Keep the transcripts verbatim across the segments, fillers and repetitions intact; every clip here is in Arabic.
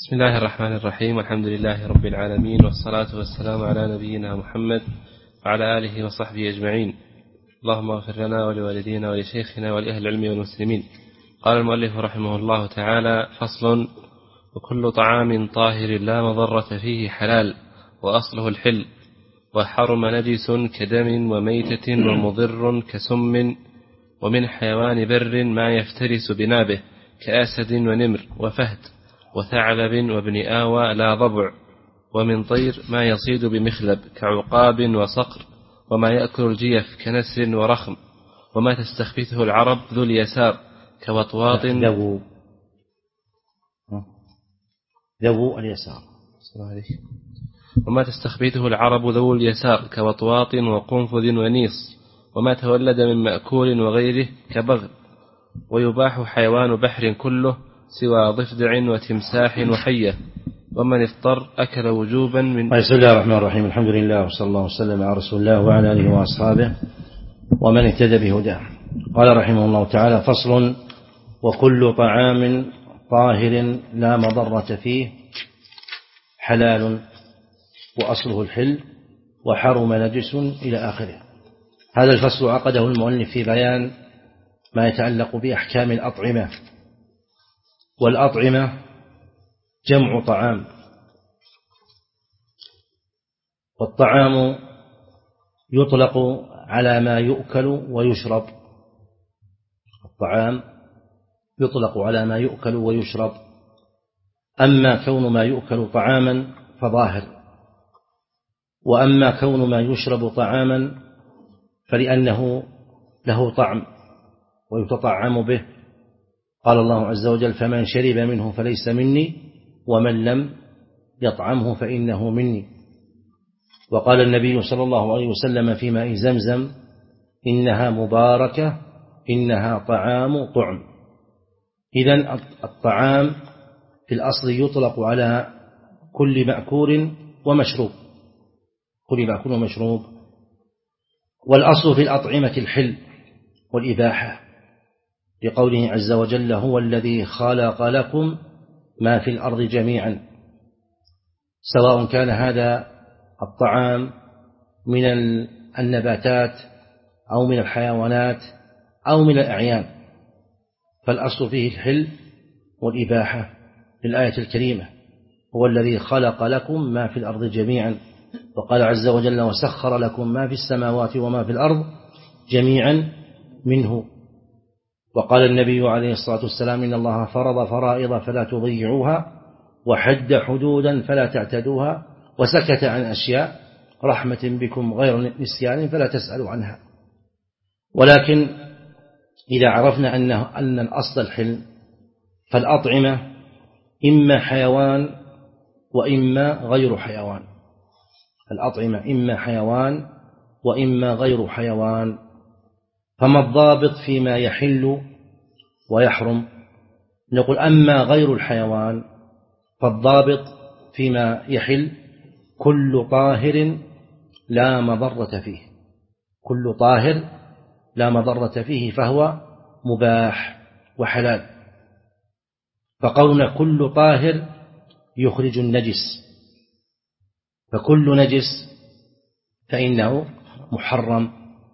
بسم الله الرحمن الرحيم، والحمد لله رب العالمين، والصلاة والسلام على نبينا محمد وعلى آله وصحبه أجمعين. اللهم اغفر لنا ولوالدينا ولشيخنا ولأهل العلم والمسلمين. قال المؤلف رحمه الله تعالى: فصل: وكل طعام طاهر لا مضرة فيه حلال، وأصله الحل، وحرم نجس كدم وميتة ومضر كسم، ومن حيوان بر ما يفترس بنابه كأسد ونمر وفهد وثعلب وابن آوى لا ضبع، ومن طير ما يصيد بمخلب كعقاب وصقر، وما يأكل الجيف كنسر ورخم، وما تستخبثه العرب ذو اليسار كوطواط ذو ذو اليسار وما تستخبثه العرب ذو اليسار كوطواط وقنفذ ونيص، وما تولد من مأكول وغيره كبغل. ويباح حيوان بحر كله سوى ضفدع وتمساح وحية، ومن اضطر أكل وجوبا من. بسم الله الرحمن الرحيم، الحمد لله وصلى الله وسلم على رسول الله وعلى آله وأصحابه ومن اهتدى بهداه. قال رحمه الله تعالى: فصل: وكل طعام طاهر لا مضرة فيه حلال، وأصله الحل، وحرم نجس إلى آخره. هذا الفصل عقده المؤلف في بيان ما يتعلق بأحكام الأطعمة. والأطعمة جمع طعام، والطعام يطلق على ما يؤكل ويشرب. الطعام يطلق على ما يؤكل ويشرب، أما كون ما يؤكل طعاما فظاهر، وأما كون ما يشرب طعاما فلأنه له طعم ويتطعم به. قال الله عز وجل: فمن شرب منه فليس مني ومن لم يطعمه فإنه مني. وقال النبي صلى الله عليه وسلم في ماء زمزم: إنها مباركة، إنها طعام طعم. إذن الطعام في الأصل يطلق على كل مأكول ومشروب، كل مأكول ومشروب. والأصل في الأطعمة الحل والإباحة، لقوله عز وجل: هو الذي خلق لكم ما في الأرض جميعا، سواء كان هذا الطعام من النباتات أو من الحيوانات أو من الأعيان، فالأصل فيه الحل والإباحة. في الآية الكريمة: هو الذي خلق لكم ما في الأرض جميعا. وقال عز وجل: وسخر لكم ما في السماوات وما في الأرض جميعا منه. وقال النبي عليه الصلاة والسلام: إن الله فرض فرائض فلا تضيعوها، وحد حدودا فلا تعتدوها، وسكت عن أشياء رحمة بكم غير نسيان فلا تسألوا عنها. ولكن إذا عرفنا أنه أن الأصل الحل، فالأطعمة إما حيوان وإما غير حيوان. الأطعمة إما حيوان وإما غير حيوان. فما الضابط فيما يحل ويحرم؟ نقول: أما غير الحيوان فالضابط فيما يحل كل طاهر لا مضرة فيه، كل طاهر لا مضرة فيه فهو مباح وحلال. فقولنا كل طاهر يخرج النجس، فكل نجس فإنه محرم.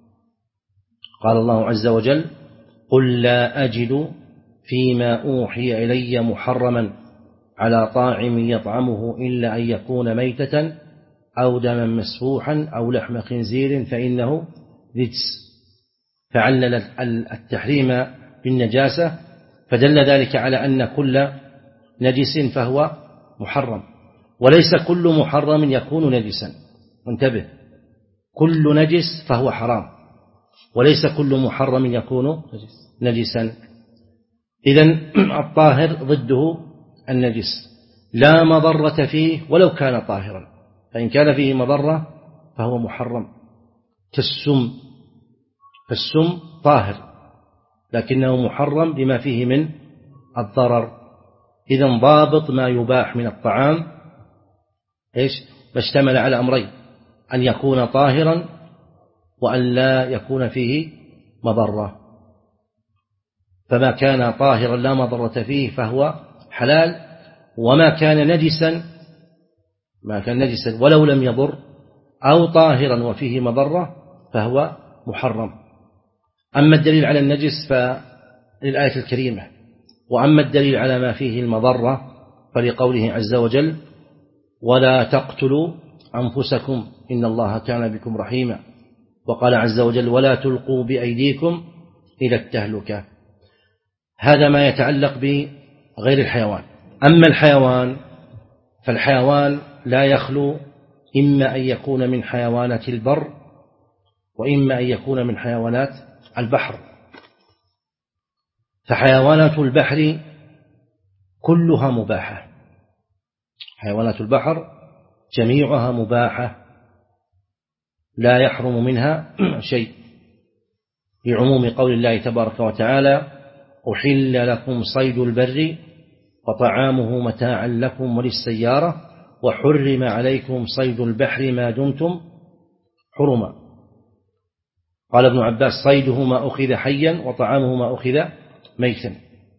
قال الله عز وجل: قل لا أجد فيما أوحي إلي محرما على طاعم يطعمه إلا أن يكون ميتة أو دما مسفوحا أو لحم خنزير فإنه رجس. فعلل التحريم بالنجاسة، فدل ذلك على أن كل نجس فهو محرم، وليس كل محرم يكون نجسا. انتبه، كل نجس فهو حرام، وليس كل محرم يكون نجسا. إذن الطاهر ضده النجس، لا مضرة فيه ولو كان طاهرا، فإن كان فيه مضرة فهو محرم. كالسم، فالسم طاهر لكنه محرم لما فيه من الضرر. إذن ضابط ما يباح من الطعام إيش؟ فاشتمل على أمرين: أن يكون طاهرا وأن لا يكون فيه مضرة. فما كان طاهرا لا مضرة فيه فهو حلال، وما كان نجسا ما كان نجسا ولو لم يضر أو طاهرا وفيه مضرة فهو محرم. أما الدليل على النجس فللآية الكريمة، وأما الدليل على ما فيه المضرة فلقوله عز وجل: ولا تقتلوا أنفسكم إن الله كان بكم رحيما. وقال عز وجل: ولا تلقوا بأيديكم إلى التهلكة. هذا ما يتعلق بغير الحيوان. أما الحيوان فالحيوان لا يخلو إما أن يكون من حيوانات البر وإما أن يكون من حيوانات البحر. فحيوانات البحر كلها مباحة، حيوانات البحر جميعها مباحة لا يحرم منها شيء، لعموم قول الله تبارك وتعالى: أحل لكم صيد البر وطعامه متاعا لكم وللسيارة وحرم عليكم صيد البحر ما دمتم حرما. قال ابن عباس: صيده ما أخذ حيا وطعامه ما أخذ ميتا.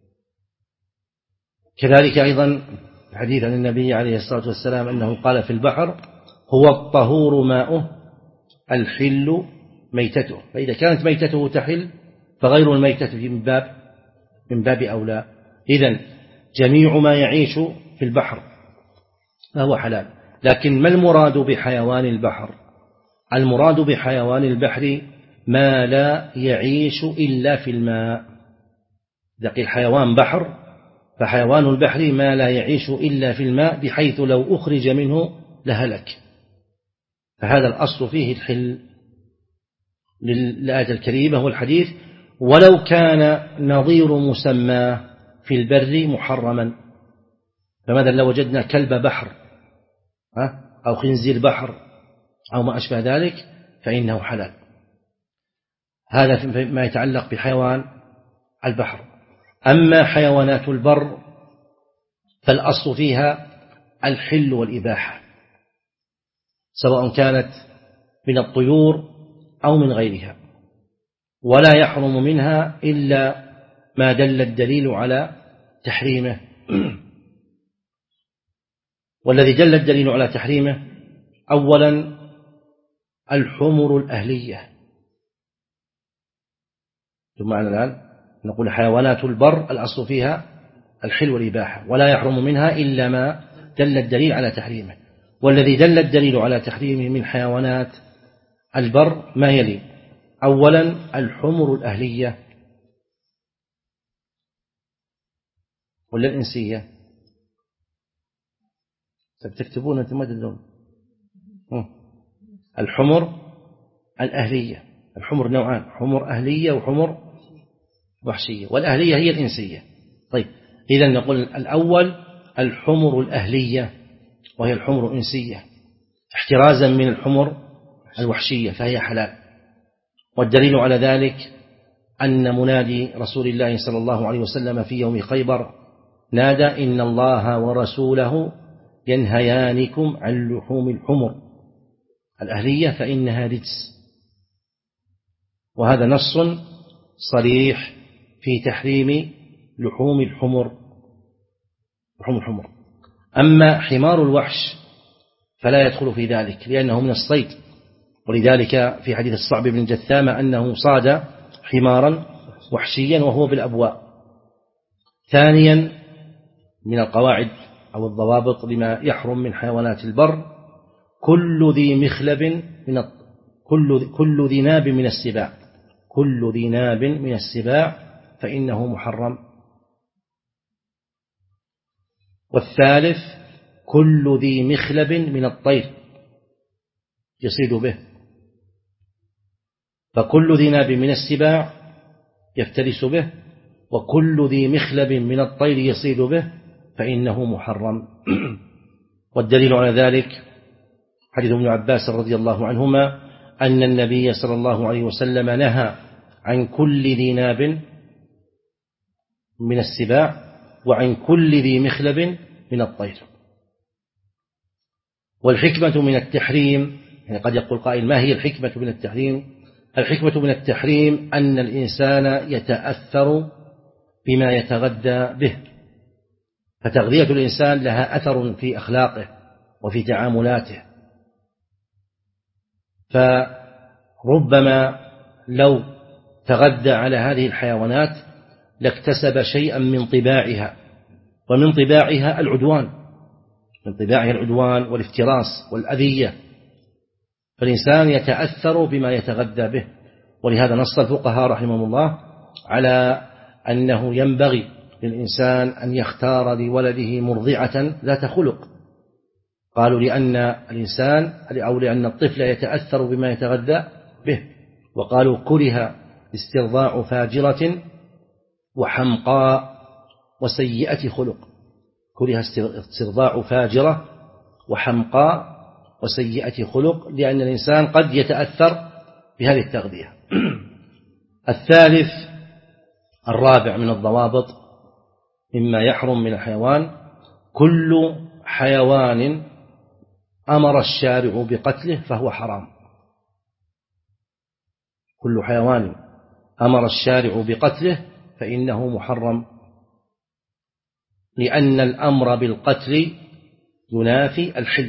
كذلك أيضا الحديث عن النبي عليه الصلاة والسلام أنه قال في البحر: هو الطهور ماؤه الحل ميتته. فإذا كانت ميتته تحل فغير الميتة من باب من باب أولى. إذن جميع ما يعيش في البحر فهو حلال. لكن ما المراد بحيوان البحر؟ المراد بحيوان البحر ما لا يعيش إلا في الماء. إذا قيل حيوان بحر فحيوان البحر ما لا يعيش إلا في الماء، بحيث لو أخرج منه لهلك. فهذا الأصل فيه الحل للآية الكريمة والحديث: ولو كان نظير مسمى في البر محرما. فماذا لو وجدنا كلب بحر أو خنزير بحر أو ما أشبه ذلك فإنه حلال. هذا ما يتعلق بحيوان البحر. أما حيوانات البر فالأصل فيها الحل والإباحة، سواء كانت من الطيور أو من غيرها، ولا يحرم منها إلا ما دل الدليل على تحريمه. والذي دل الدليل على تحريمه أولا الحمر الأهلية. ثم معنا الآن نقول حيوانات البر الأصل فيها الحل والإباحة، ولا يحرم منها إلا ما دل الدليل على تحريمه. والذي دل الدليل على تحريمه من حيوانات البر ما يلي: أولا الحمر الأهلية ولا الإنسية؟ تكتبون أنتم ما تدرون. الحمر الأهلية. الحمر نوعان: حمر أهلية وحمر وحشية، والأهلية هي الإنسية. طيب، إذن نقول الأول الحمر الأهلية وهي الحمر الإنسية، احترازا من الحمر الوحشية فهي حلال. والدليل على ذلك أن منادي رسول الله صلى الله عليه وسلم في يوم خيبر نادى: إن الله ورسوله ينهيانكم عن لحوم الحمر الأهلية فإنها رجس. وهذا نص صريح في تحريم لحوم الحمر لحوم الحمر. أما حمار الوحش فلا يدخل في ذلك لأنه من الصيد، ولذلك في حديث الصعب بن جثامة أنه صاد حمارا وحشيا وهو بالأبواء. ثانيا من القواعد أو الضوابط لما يحرم من حيوانات البر: كل ذي مخلب من الط... كل كل ذي ناب من السباع كل ذي ناب من السباع فإنه محرم. والثالث كل ذي مخلب من الطير يصيد به، فكل ذي ناب من السباع يفترس به، وكل ذي مخلب من الطير يصيد به فإنه محرم. والدليل على ذلك حديث ابن عباس رضي الله عنهما أن النبي صلى الله عليه وسلم نهى عن كل ذي ناب من السباع وعن كل ذي مخلب من الطير. والحكمة من التحريم، يعني قد يقول قائل: ما هي الحكمة من التحريم؟ الحكمة من التحريم أن الإنسان يتأثر بما يتغذى به، فتغذية الإنسان لها أثر في أخلاقه وفي تعاملاته. فربما لو تغذى على هذه الحيوانات لاكتسب شيئا من طباعها، ومن طباعها العدوان، من طباعها العدوان والافتراس والأذية، فالإنسان يتأثر بما يتغذى به. ولهذا نص الفقهاء رحمهم الله على أنه ينبغي للإنسان أن يختار لولده مرضعة ذات خلق. قالوا لأن الإنسان أو لأن الطفل يتأثر بما يتغذى به. وقالوا كره استرضاع فاجرة وحمقاء وسيئة خلق، كره استرضاع فاجرة وحمقاء وسيئة خلق، لأن الإنسان قد يتأثر بهذه التغذية. الثالث الرابع من الضوابط مما يحرم من الحيوان: كل حيوان أمر الشارع بقتله فهو حرام. كل حيوان أمر الشارع بقتله فإنه محرم، لأن الأمر بالقتل ينافي الحل،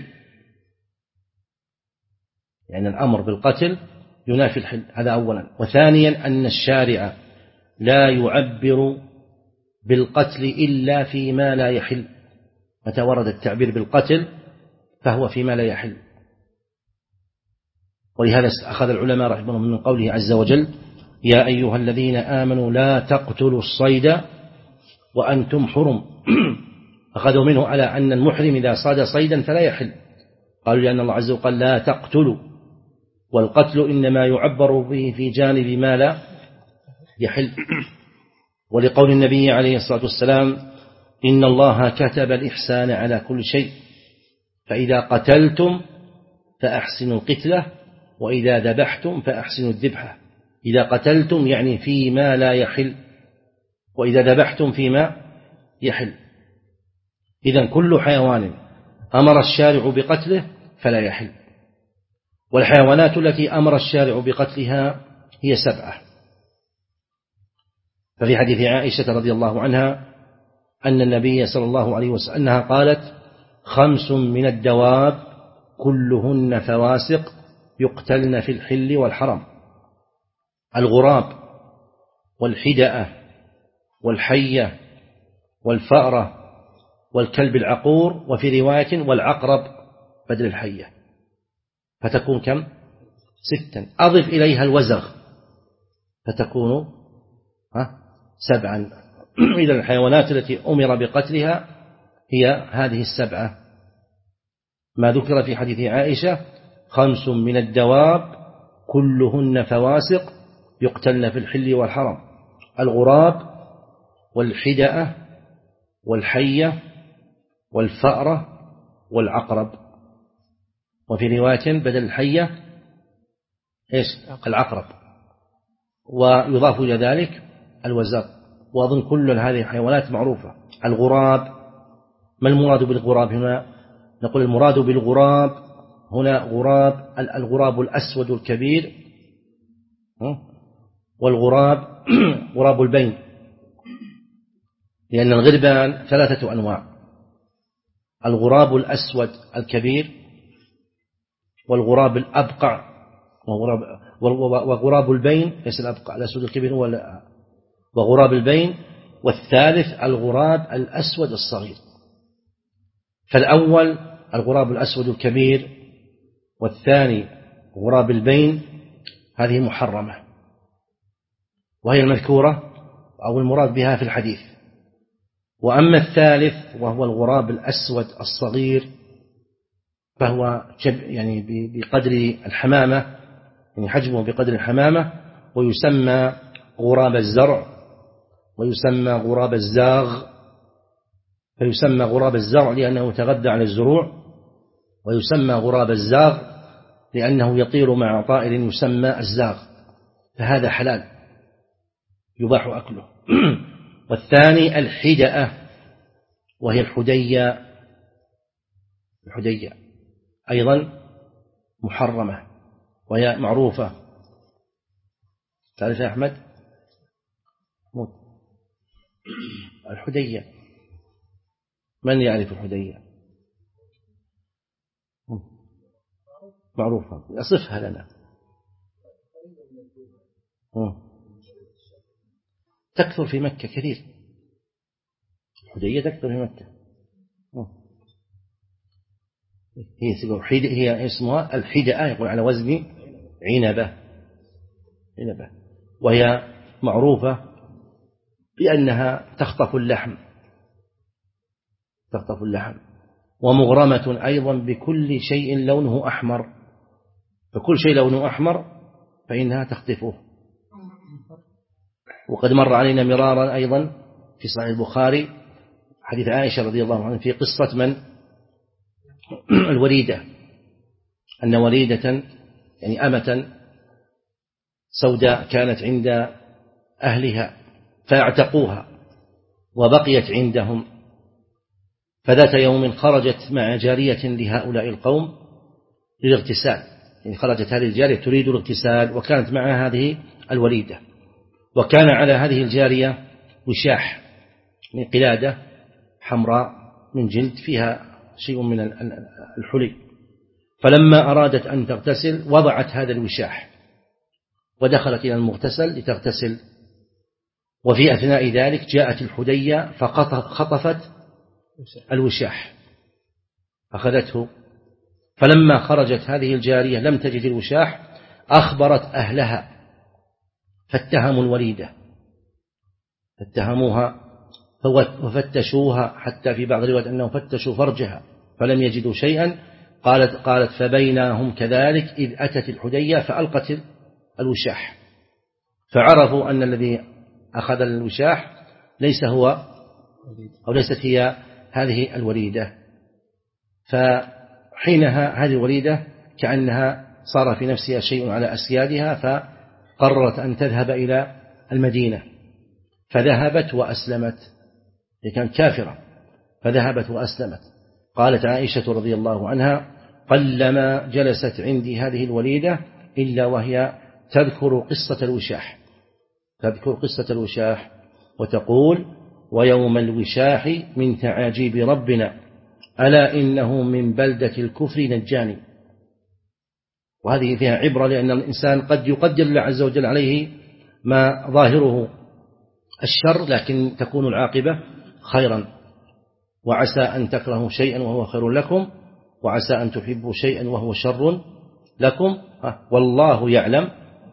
يعني الأمر بالقتل ينافي الحل، هذا أولا. وثانيا أن الشارع لا يعبر بالقتل إلا فيما لا يحل، متى ورد التعبير بالقتل فهو فيما لا يحل. ولهذا أخذ العلماء رحمهم من قوله عز وجل: يا أيها الذين آمنوا لا تقتلوا الصيد وأنتم حرم. أخذوا منه على أن المحرم إذا صاد صيدا فلا يحل، قالوا لأن الله عز وجل قال لا تقتلوا، والقتل إنما يعبر به في جانب ما لا يحل. ولقول النبي عليه الصلاة والسلام: إن الله كتب الإحسان على كل شيء، فإذا قتلتم فأحسنوا القتلة، وإذا ذبحتم فأحسنوا الذبحة. إذا قتلتم يعني فيما لا يحل، وإذا ذبحتم فيما يحل. إذن كل حيوان أمر الشارع بقتله فلا يحل. والحيوانات التي أمر الشارع بقتلها هي سبعة. ففي حديث عائشة رضي الله عنها أن النبي صلى الله عليه وسلم أنها قالت: خمس من الدواب كلهن فواسق يقتلن في الحل والحرم: الغراب والحدأة والحية والفأرة والكلب العقور، وفي رواية والعقرب بدل الحية، فتكون كم؟ ستا. أضف إليها الوزغ فتكون سبعا. إذا الحيوانات التي أمر بقتلها هي هذه السبعة ما ذكر في حديث عائشة: خمس من الدواب كلهن فواسق يقتلن في الحل والحرم: الغراب والحدأة والحية والفأرة والعقرب، وفي رواية بدل الحية إيش؟ العقرب، ويضاف إلى ذلك الوزغ. وأظن كل هذه الحيوانات معروفة. الغراب، ما المراد بالغراب هنا؟ نقول المراد بالغراب هنا غراب الغراب الأسود الكبير، والغراب غراب البين، لأن الغربان ثلاثة أنواع: الغراب الأسود الكبير، والغراب الأبقع، وغراب البين ليس الأبقع، الأسود الكبير هو، وغراب البين، والثالث الغراب الأسود الصغير. فالأول الغراب الأسود الكبير، والثاني غراب البين، هذه محرمة، وهي المذكورة أو المراد بها في الحديث. وأما الثالث وهو الغراب الأسود الصغير فهو يعني بقدر الحمامة، يعني حجمه بقدر الحمامة، ويسمى غراب الزرع، ويسمى غراب الزاغ. فيسمى غراب الزرع لأنه يتغذى على الزروع، ويسمى غراب الزاغ لأنه يطير مع طائر يسمى الزاغ، فهذا حلال يباح أكله. والثاني الحدأة، وهي الحدية، الحدية أيضا محرمة وهي معروفة. تعرف يا أحمد الحدية؟ من يعرف الحدية؟ معروفة، أصفها لنا. تكثر في مكة كثير، الحدية تكثر في مكة. هي هي اسمها الحدأة، يقول على وزن عنبة، عنبة، وهي معروفة بأنها تخطف اللحم، تخطف اللحم، ومغرمة أيضا بكل شيء لونه أحمر، فكل شيء لونه أحمر فإنها تخطفه. وقد مر علينا مرارا أيضا في صحيح البخاري حديث عائشة رضي الله عنها في قصة من الوريدة، أن وريدة يعني أمة سوداء كانت عند أهلها فاعتقوها وبقيت عندهم، فذات يوم خرجت مع جارية لهؤلاء القوم للاغتسال، يعني خرجت هذه الجارية تريد الاغتسال وكانت معها هذه الوريدة، وكان على هذه الجارية وشاح من قلادة حمراء من جلد فيها شيء من الحلي، فلما أرادت أن تغتسل وضعت هذا الوشاح ودخلت إلى المغتسل لتغتسل، وفي أثناء ذلك جاءت الحدية فخطفت الوشاح أخذته، فلما خرجت هذه الجارية لم تجد الوشاح أخبرت أهلها فاتهموا الوريدة، فاتهموها وفتشوها، حتى في بعض الروايات أنهم فتشوا فرجها فلم يجدوا شيئا. قالت قالت فبينهم كذلك إذ أتت الحدية فألقت الوشاح، فعرفوا أن الذي أخذ الوشاح ليس هو أو ليست هي هذه الوريدة. فحينها هذه الوريدة كأنها صار في نفسها شيء على أسيادها، فقررت أن تذهب إلى المدينة، فذهبت وأسلمت، هي كانت كافرة فذهبت وأسلمت. قالت عائشة رضي الله عنها قلما جلست عندي هذه الوليدة إلا وهي تذكر قصة الوشاح، تذكر قصة الوشاح وتقول ويوم الوشاح من تعاجيب ربنا ألا إنه من بلدة الكفر نجاني. وهذه فيها عبرة، لأن الإنسان قد يقدر الله عز وجل عليه ما ظاهره الشر لكن تكون العاقبة خيرا، وعسى أن تكرهوا شيئا وهو خير لكم وعسى أن تحبوا شيئا وهو شر لكم والله يعلم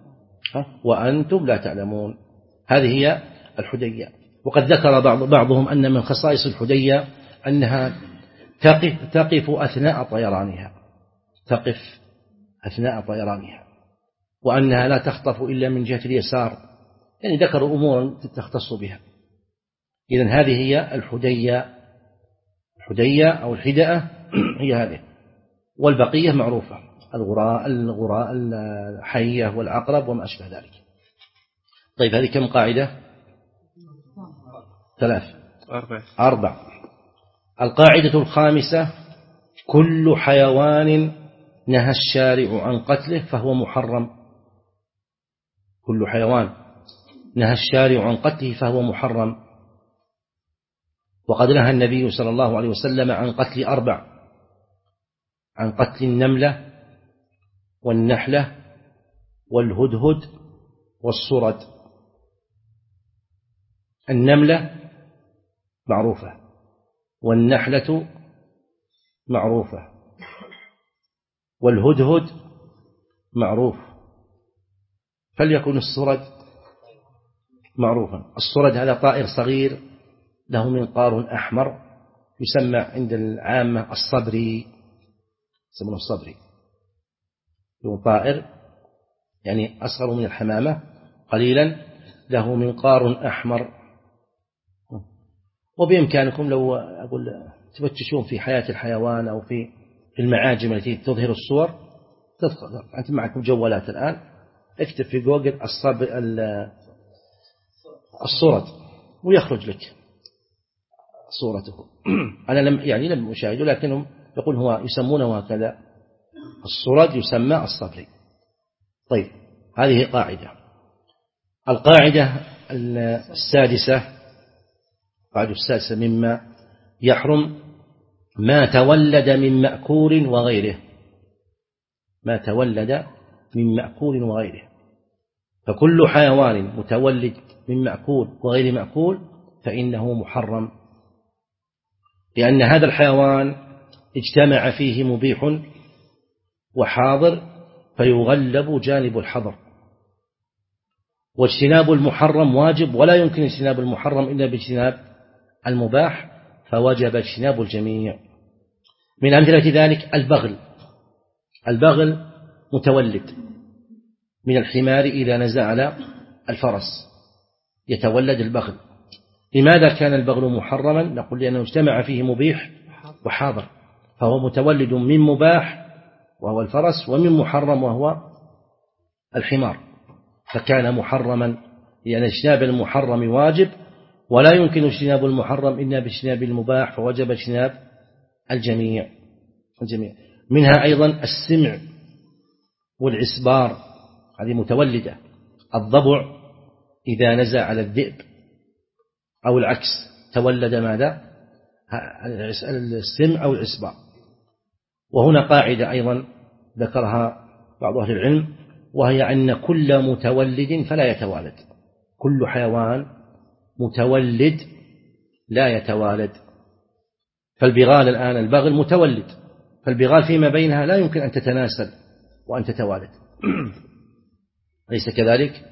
وأنتم لا تعلمون. هذه هي الحدية. وقد ذكر بعض بعضهم أن من خصائص الحدية أنها تقف, تقف أثناء طيرانها، تقف أثناء طيرانها، وأنها لا تخطف إلا من جهة اليسار، يعني ذكروا أمورا تختص بها. إذن هذه هي الحدية، الحدية أو الحدأة هي هذه، والبقية معروفة، الغراء الغراء الحية والعقرب وما أشبه ذلك. طيب هذه كم قاعدة؟ ثلاث أربع أربع. القاعدة الخامسة كل حيوان نهى الشارع عن قتله فهو محرم، كل حيوان نهى الشارع عن قتله فهو محرم. وقد نهى النبي صلى الله عليه وسلم عن قتل أربع، عن قتل النملة والنحلة والهدهد والصرد. النملة معروفة، والنحلة معروفة، والهدهد معروف، فليكن الصرد معروفا. الصرد هذا طائر صغير له منقار أحمر يسمى عند العامة الصبري، يسمونه الصبري، له طائر يعني أصغر من الحمامة قليلا له منقار أحمر. وبإمكانكم لو أقول تفتشون في حياة الحيوان أو في المعاجم التي تظهر الصور، تدخل أنت معكم جوالات الآن، اكتب في جوجل الصبر الصورة ويخرج لك صورته. أنا لم يعني لم أشاهده، لكنهم يقول هو يسمونه هكذا، الصورة يسمى الصبري. طيب هذه قاعدة. القاعدة السادسة، القاعدة السادسة مما يحرم ما تولد من مأكول وغيره، ما تولد من مأكول وغيره. فكل حيوان متولد من مأكول وغير مأكول فإنه محرم، لأن هذا الحيوان اجتمع فيه مبيح وحاضر فيغلب جانب الحظر، واجتناب المحرم واجب، ولا يمكن اجتناب المحرم إلا باجتناب المباح، فوجب اجتناب الجميع. من أمثلة ذلك البغل. البغل متولد من الحمار إذا نزع على الفرس يتولد البغل. لماذا كان البغل محرما؟ نقول لأنه اجتمع فيه مبيح وحاضر، فهو متولد من مباح وهو الفرس ومن محرم وهو الحمار، فكان محرما، لأن اجتناب المحرم واجب، ولا يمكن اجتناب المحرم إلا باجتناب المباح، فوجب اجتناب الجميع الجميع. منها أيضا السمع والعسبار، هذه متولدة. الضبع إذا نزع على الذئب أو العكس تولد ماذا؟ السمع أو العسبار. وهنا قاعدة أيضا ذكرها بعض أهل العلم، وهي أن كل متولد فلا يتوالد، كل حيوان متولد لا يتوالد. فالبغال الآن البغل متولد، فالبغال فيما بينها لا يمكن أن تتناسل وأن تتوالد، أليس كذلك؟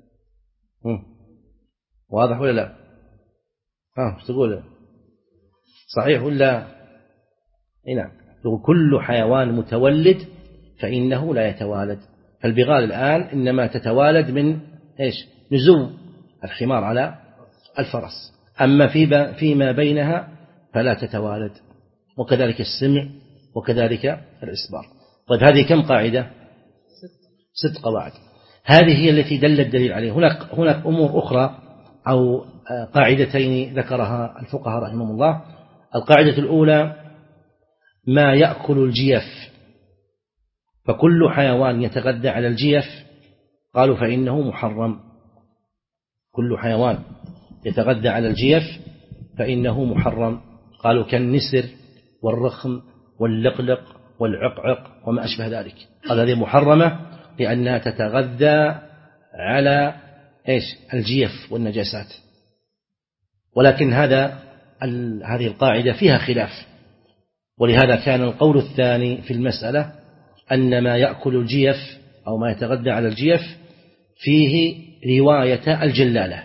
واضح ولا لا؟ ها ايش تقول؟ صحيح ولا؟ نعم. كل حيوان متولد فإنه لا يتوالد. فالبغال الآن إنما تتوالد من إيش؟ نزو الحمار على الفرس، أما في فيما بينها فلا تتوالد. وكذلك السمع وكذلك الإسبار. طيب هذه كم قاعدة؟ ست قواعد. هذه هي التي دل الدليل عليه. هناك هناك أمور أخرى أو قاعدتين ذكرها الفقهاء رحمهم الله. القاعدة الأولى ما يأكل الجيف، فكل حيوان يتغذى على الجيف قالوا فإنه محرم. كل حيوان يتغذى على الجيف فإنه محرم، قالوا كالنسر والرخم واللقلق والعقعق وما أشبه ذلك، قال هذه محرمة لأنها تتغذى على إيش؟ الجيف والنجاسات. ولكن هذا هذه القاعدة فيها خلاف، ولهذا كان القول الثاني في المسألة أن ما يأكل الجيف أو ما يتغذى على الجيف فيه رواية الجلالة،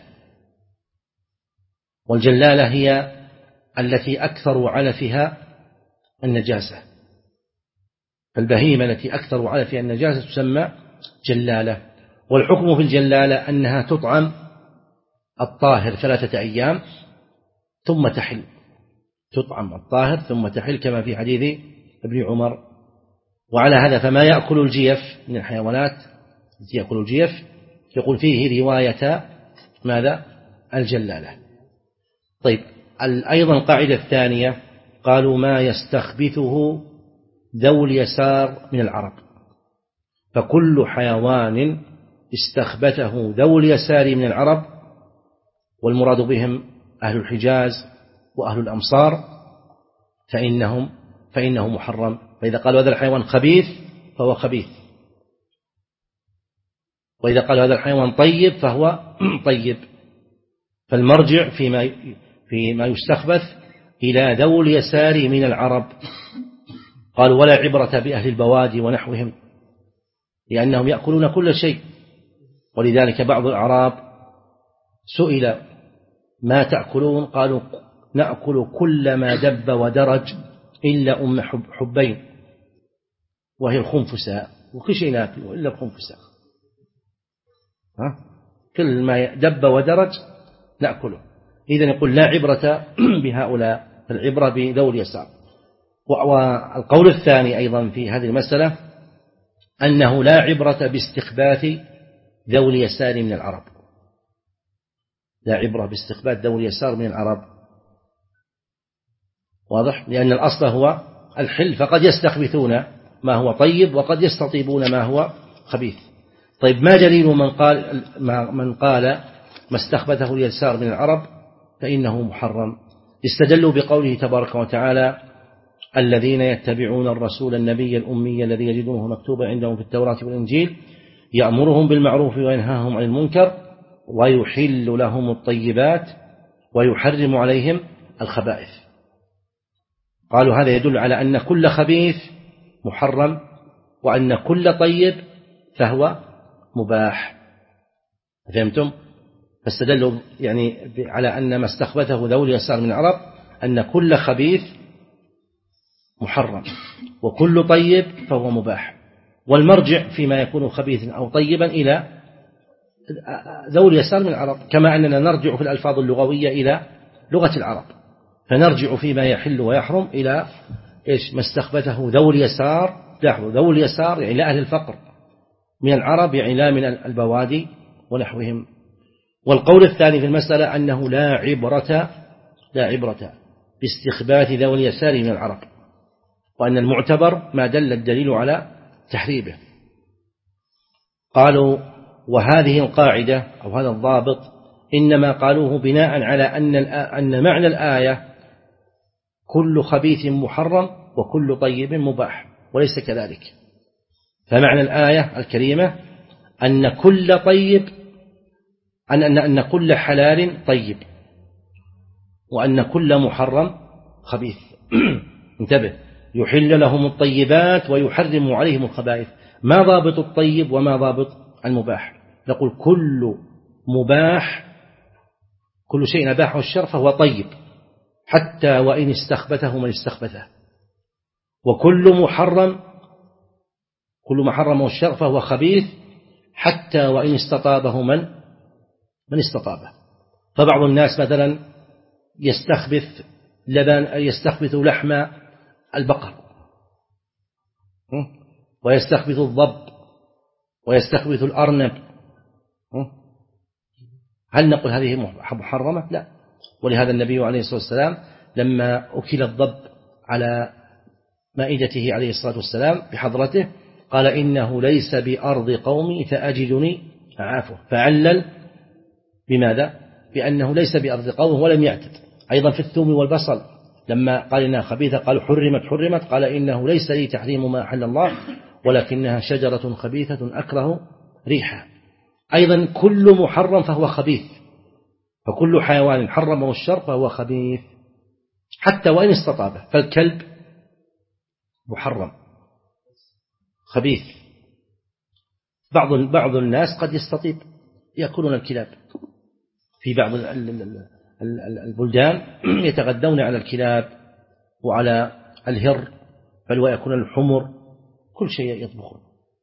والجلالة هي التي أكثر علفها النجاسة، فالبهيمة التي أكثر علفها النجاسة تسمى جلالة. والحكم في الجلالة أنها تطعم الطاهر ثلاثة أيام ثم تحل، تطعم الطاهر ثم تحل كما في حديث ابن عمر. وعلى هذا فما يأكل الجيف من الحيوانات التي يأكل الجيف يقول فيه رواية ماذا؟ الجلالة. طيب أيضا القاعدة الثانية قالوا ما يستخبثه ذو اليسار من العرب، فكل حيوان استخبثه ذو اليسار من العرب، والمراد بهم أهل الحجاز وأهل الأمصار، فإنهم فإنه محرم. فإذا قالوا هذا الحيوان خبيث فهو خبيث، وإذا قالوا هذا الحيوان طيب فهو طيب. فالمرجع فيما فيما يستخبث إلى ذو اليسار من العرب. قالوا ولا عبرة بأهل البوادي ونحوهم لأنهم يأكلون كل شيء. ولذلك بعض الأعراب سئل ما تأكلون؟ قالوا نأكل كل ما دب ودرج إلا أم حبين وهي الخنفساء، وكل شيء نأكل إلا الخنفساء، ها؟ كل ما دب ودرج نأكله. إذن يقول لا عبرة بهؤلاء، العبرة بذوي اليسار. والقول الثاني أيضا في هذه المسألة أنه لا عبرة باستخباث ذوي اليسار من العرب، لا عبرة باستخباث ذوي اليسار من العرب، واضح؟ لأن الأصل هو الحل، فقد يستخبثون ما هو طيب وقد يستطيبون ما هو خبيث. طيب ما دليل من قال من قال ما استخبثه اليسار من العرب فإنه محرم؟ استدلوا بقوله تبارك وتعالى الذين يتبعون الرسول النبي الأمي الذي يجدونه مكتوبا عندهم في التوراة والإنجيل يأمرهم بالمعروف وينهاهم عن المنكر ويحل لهم الطيبات ويحرم عليهم الخبائث. قالوا هذا يدل على أن كل خبيث محرم وأن كل طيب فهو مباح. فهمتم؟ فاستدلوا يعني على أن ما استخبثه ذوي اليسار من العرب أن كل خبيث محرم وكل طيب فهو مباح، والمرجع فيما يكون خبيثا أو طيبا إلى ذوي اليسار من العرب، كما أننا نرجع في الألفاظ اللغوية إلى لغة العرب، فنرجع فيما يحل ويحرم إلى إيش ما استخبثه ذوي اليسار. لاحظوا ذوي اليسار يعني لا أهل الفقر من العرب، يعني لا من البوادي ونحوهم. والقول الثاني في المسألة أنه لا عبرة لا عبرة باستخباث ذوي اليسار من العرب، وأن المعتبر ما دل الدليل على تحريبه. قالوا وهذه القاعدة أو هذا الضابط إنما قالوه بناء على أن أن معنى الآية كل خبيث محرم وكل طيب مباح، وليس كذلك. فمعنى الآية الكريمة أن كل طيب أن أن أن كل حلال طيب وأن كل محرم خبيث. انتبه، يحل لهم الطيبات ويحرم عليهم الخبائث. ما ضابط الطيب وما ضابط المباح؟ نقول كل مباح، كل شيء أباحه الشرع فهو طيب حتى وإن استخبثه من استخبثه، وكل محرم كل ما حرمه الشرع فهو خبيث حتى وإن استطابه من من استطابه. فبعض الناس مثلا يستخبث لبن يستخبث لحم البقر ويستخبث الضب ويستخبث الأرنب، هل نقول هذه محرمة؟ لا. ولهذا النبي عليه الصلاة والسلام لما أكل الضب على مائدته عليه الصلاة والسلام بحضرته قال إنه ليس بأرض قومي فأجدني أعافه، فعلل بماذا؟ بأنه ليس بأرض قومه ولم يعتد. أيضا في الثوم والبصل لما قال إنها خبيثة قالوا حرمت حرمت قال إنه ليس لي تحريم ما أحل الله ولكنها شجرة خبيثة أكره ريحها. أيضا كل محرم فهو خبيث، فكل حيوان حرمه الشرع فهو خبيث حتى وإن استطابه. فالكلب محرم خبيث. بعض بعض الناس قد يستطيب يأكلون الكلاب، في بعض البلدان يتغذون على الكلاب وعلى الهر بل ويأكلون الحمر، كل شيء يطبخون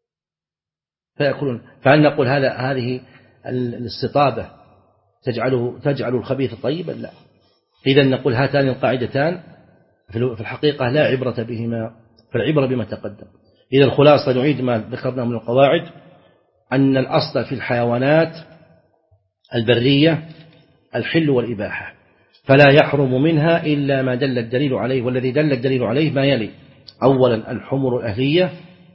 فيأكلون. فهل نقول هذا هذه الاستطابة تجعله تجعل الخبيث طيبا؟ لا. إذا نقول هاتان القاعدتان في الحقيقة لا عبرة بهما، فالعبرة بما تقدم. إذا الخلاصة نعيد ما ذكرنا من القواعد أن الأصل في الحيوانات البرية الحل والإباحة، فلا يحرم منها إلا ما دل الدليل عليه، والذي دل الدليل عليه ما يلي: أولا الحمر الأهلية،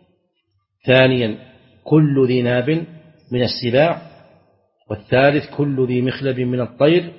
ثانيا كل ذي ناب من السباع، والثالث كل ذي مخلب من الطير،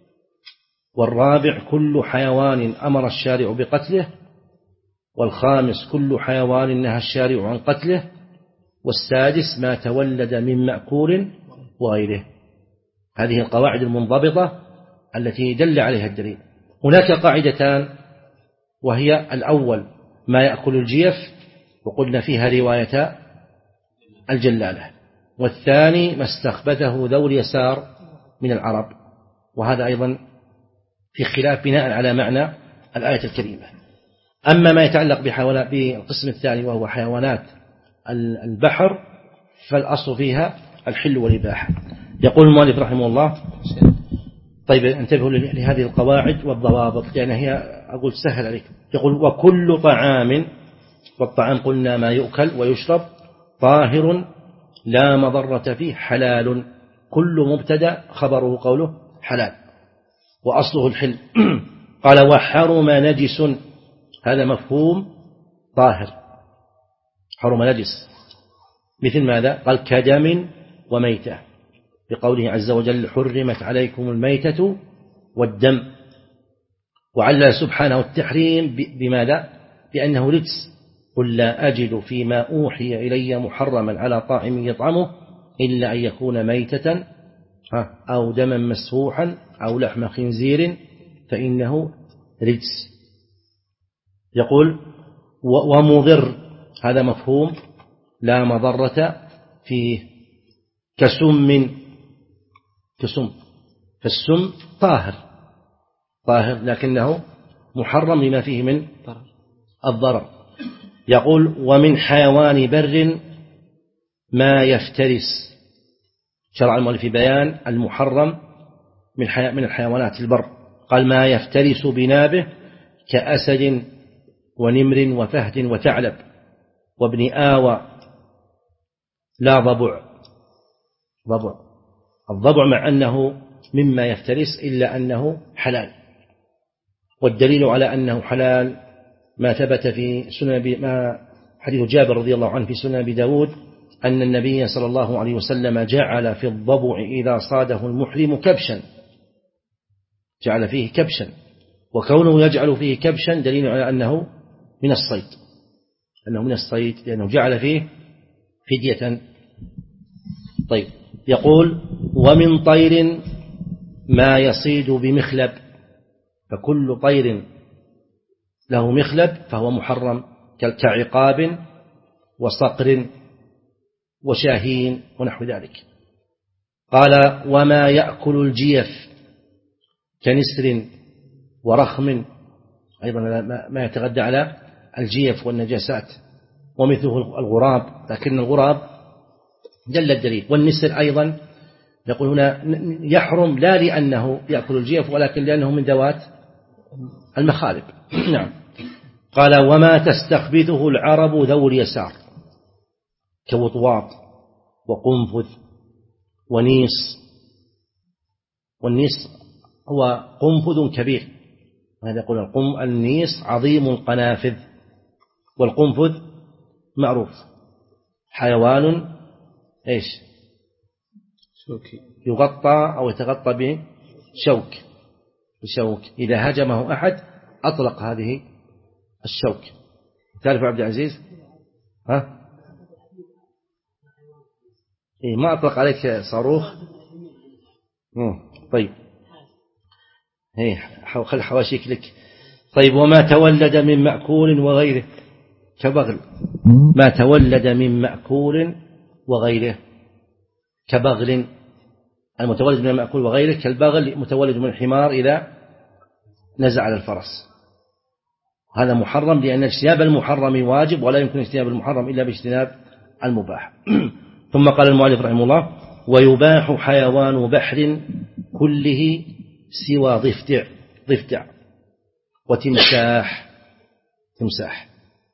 والرابع كل حيوان أمر الشارع بقتله، والخامس كل حيوان نهى الشارع عن قتله، والسادس ما تولد من مأكول وغيره. هذه القواعد المنضبطة التي دل عليها الدليل. هناك قاعدتان، وهي الأول ما يأكل الجيف، وقلنا فيها رواية الجلالة، والثاني ما استخبثه ذو اليسار من العرب، وهذا أيضا في خلاف بناء على معنى الآية الكريمة. أما ما يتعلق بحيوانات بالقسم الثاني وهو حيوانات البحر فالأصل فيها الحل والإباحة. يقول المؤلف رحمه الله: طيب انتبهوا لهذه القواعد والضوابط لأن هي أقول سهل عليكم. يقول: وكل طعام، والطعام قلنا ما يؤكل ويشرب، طاهر لا مضرة فيه حلال. كل مبتدأ خبره قوله حلال وأصله الحل. قال: وحرم نجس، هذا مفهوم طاهر، حرم نجس مثل ماذا؟ قال: كدم وميتة، بقوله عز وجل: حرمت عليكم الميتة والدم. وعلل سبحانه التحريم بماذا؟ بأنه رجس. قل لا أجد فيما أوحي إلي محرما على طاعم يطعمه إلا أن يكون ميتة أو دما مسفوحا أو لحم خنزير فإنه رجس. يقول ومضر، هذا مفهوم لا مضرة فيه، كسم كسم فالسم طاهر طاهر لكنه محرم لما فيه من الضرر. يقول ومن حيوان بر ما يفترس. شرع المؤلف في بيان المحرم من من الحيوانات البر، قال ما يفترس بنابه كأسد ونمر وفهد وثعلب وابن آوى لا ضبع. ضبع الضبع مع أنه مما يفترس إلا أنه حلال، والدليل على أنه حلال ما ثبت في سنن ما حديث جابر رضي الله عنه في سنن أبي داود أن النبي صلى الله عليه وسلم جعل في الضبع إذا صاده المحرم كبشا، جعل فيه كبشا، وكونه يجعل فيه كبشا دليل على أنه من الصيد، أنه من الصيد لأنه جعل فيه فدية. طيب يقول ومن طير ما يصيد بمخلب، فكل طير له مخلب فهو محرم كعقاب وصقر وشاهين ونحو ذلك. قال وما يأكل الجيف كنسر ورخم، أيضا ما يتغذى على الجيف والنجاسات، ومثله الغراب، لكن الغراب دل الدليل. والنسر أيضا يقول هنا يحرم لا لأنه يأكل الجيف ولكن لأنه من ذوات المخالب. نعم. قال وما تستخبثه العرب ذو اليسار كوطواط وقنفذ ونيس. والنيس هو قنفذ كبير، هذا يقول القم النيس عظيم القنافذ، والقنفذ معروف حيوان ايش شوكي يغطى أو يتغطى بشوك بشوك إذا هجمه أحد أطلق هذه الشوك. تعرف عبد العزيز ها إيه ما أطلق عليك صاروخ. طيب إيه خل حواشيك لك. طيب وما تولد من مأكول وغيره كبغل، ما تولد من مأكول وغيره كبغل، المتولد من المأكول وغيره كالبغل متولد من الحمار إذا نزع على الفرس، هذا محرم لأن اجتناب المحرم واجب ولا يمكن اجتناب المحرم إلا باجتناب المباح. ثم قال المؤلف رحمه الله ويباح حيوان بحر كله سوى ضفدع ضفدع وتمساح. تمساح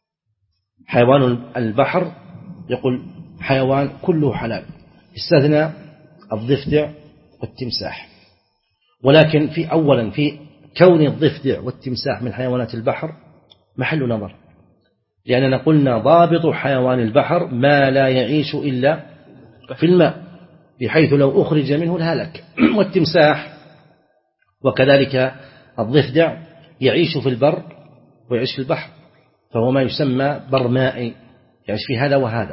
حيوان البحر يقول حيوان كله حلال، استثنى الضفدع والتمساح. ولكن في أولا في كون الضفدع والتمساح من حيوانات البحر محل نظر، لأننا قلنا ضابط حيوان البحر ما لا يعيش إلا في الماء بحيث لو أخرج منه الهلك. والتمساح وكذلك الضفدع يعيش في البر ويعيش في البحر، فهو ما يسمى برمائي، يعيش في هذا وهذا،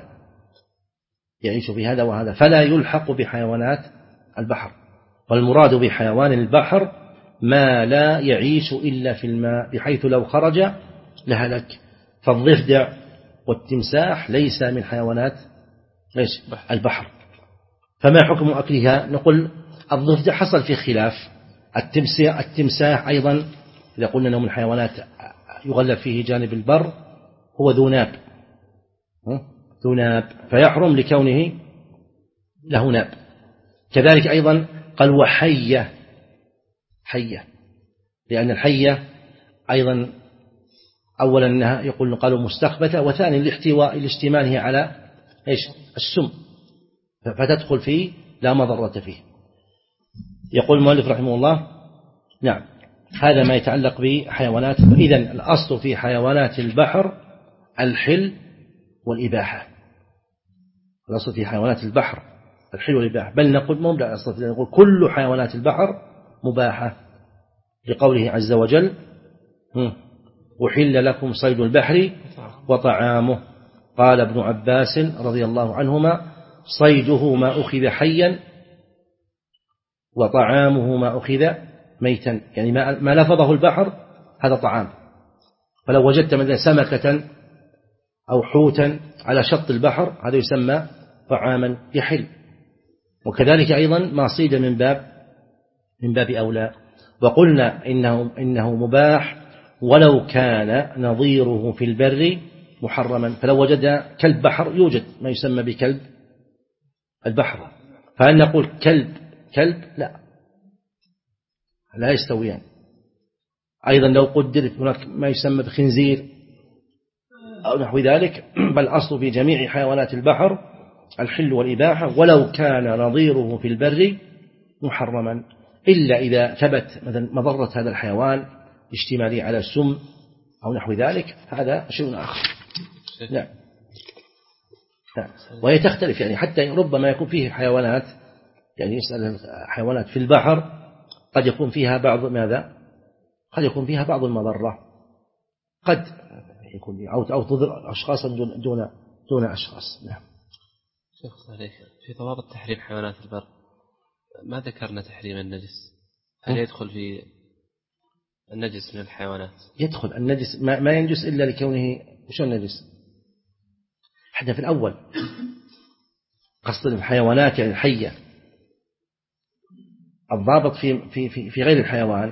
يعيش في هذا وهذا، فلا يلحق بحيوانات البحر. والمراد بحيوان البحر ما لا يعيش إلا في الماء بحيث لو خرج لهلك. فالضفدع والتمساح ليس من حيوانات ليش البحر. فما حكم أكلها؟ نقول الضفدع حصل في خلاف، التمساح أيضا إذا قلنا أنه من حيوانات يغلب فيه جانب البر هو ذو ناب ذو ناب فيحرم لكونه له ناب. كذلك أيضا قال وحية حية، لأن الحية أيضا أولا أنها يقول قالوا مستخبثة، وثاني الاحتواء لاشتمالها على إيش السم فتدخل فيه لا مضرة فيه. يقول المؤلف رحمه الله نعم هذا ما يتعلق بحيوانات. إذن الأصل في حيوانات البحر الحل والإباحة، الأصل في حيوانات البحر الحل والإباحة، بل نقول مو لا أصل نقول كل حيوانات البحر مباحة لقوله عز وجل أحل لكم صيد البحر وطعامه. قال ابن عباس رضي الله عنهما صيده ما أخذ حيا وطعامه ما أخذ ميتا، يعني ما لفظه البحر هذا طعام. فلو وجدت مثلا سمكة أو حوتا على شط البحر هذا يسمى طعاما يحل. وكذلك أيضا ما صيد من باب من باب أولى. وقلنا إنه, إنه مباح ولو كان نظيره في البر محرما. فلو وجد كلب بحر يوجد ما يسمى بكلب البحر، فهل نقول كلب كلب؟ لا، لا يستويان. أيضا لو قدرت هناك ما يسمى بخنزير أو نحو ذلك، بل أصل في جميع حيوانات البحر الحل والإباحة ولو كان نظيره في البر محرما، إلا إذا ثبت مثلا مضرة هذا الحيوان اشتماله على السم أو نحو ذلك، هذا شيء آخر. نعم. وهي تختلف، يعني حتى ربما يكون فيه حيوانات، يعني يسأل حيوانات في البحر قد يكون فيها بعض ماذا؟ قد يكون فيها بعض المضرة، قد يكون أو أو تضر أشخاصا دون دون دون أشخاص. نعم. شيخ صحيح، في ضوابط تحريم حيوانات البر ما ذكرنا تحريم النجس، هل يدخل في النجس من الحيوانات؟ يدخل النجس، ما, ما ينجس إلا لكونه وشو النجس؟ حتى في الأول قصد الحيوانات يعني الحية، الضابط في في في في غير الحيوان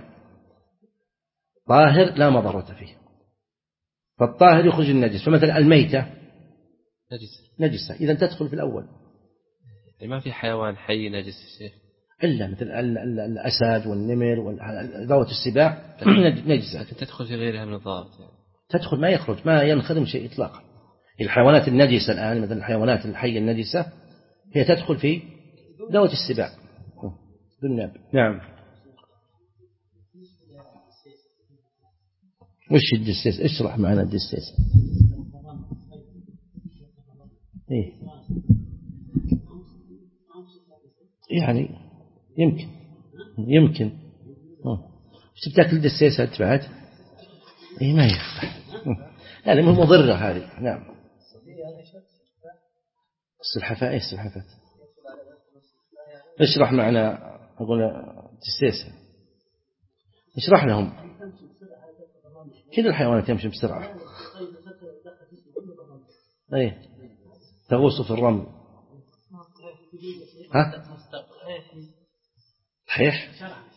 طاهر لا مضرة فيه، فالطاهر يخرج النجس. فمثلا الميتة نجس نجسة، إذا تدخل في الأول. ما في حيوان حي نجس يا شيخ إلا مثل الأسد والنمر وذوات السباع نجسة، تدخل في غيرها من الضابط يعني. تدخل ما يخرج، ما ينخدم شيء إطلاقا. الحيوانات النجسة الآن مثل الحيوانات الحية النجسة هي تدخل في ذوات السباع بالناب. نعم. وش الدسيس؟ اشرح معنا الدسيس. إيه؟ يعني يمكن يمكن وش بتاكل دسيس أنت بعد؟ إيه ما يفتح، هذه مو مضرة هذه. نعم. السلحفاة. إيه السلحفاة؟ اشرح معنا. أقول دسيس اشرح لهم. كل الحيوانات تمشي بسرعة. ايه تغوص في الرمل. ها طحيح.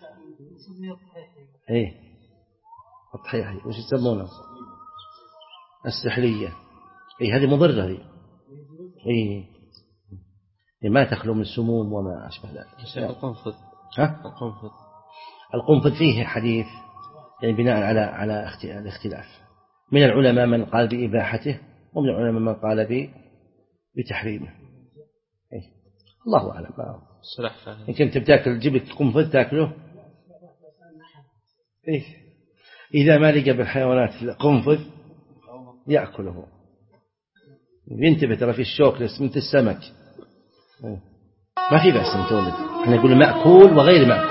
ايه الطحيح وش يسمونه؟ السحلية. ايه هذه مضرة هذه. ايه ما تخلو من سموم وما أشبه ذلك. القنفذ. ها القنفذ. القنفذ فيه حديث يعني بناء على على الاختلاف من العلماء من قال بإباحته ومن العلماء من قال بتحريمه. إيه؟ الله أعلم. إن كنت بتاكل جبت قنفذ تاكله. إيه؟ إذا ما لقى بالحيوانات القنفذ يأكله. ينتبه ترى في الشوك لسمة السمك. إيه؟ ما في بأس متولد. احنا نقول مأكول وغير مأكول.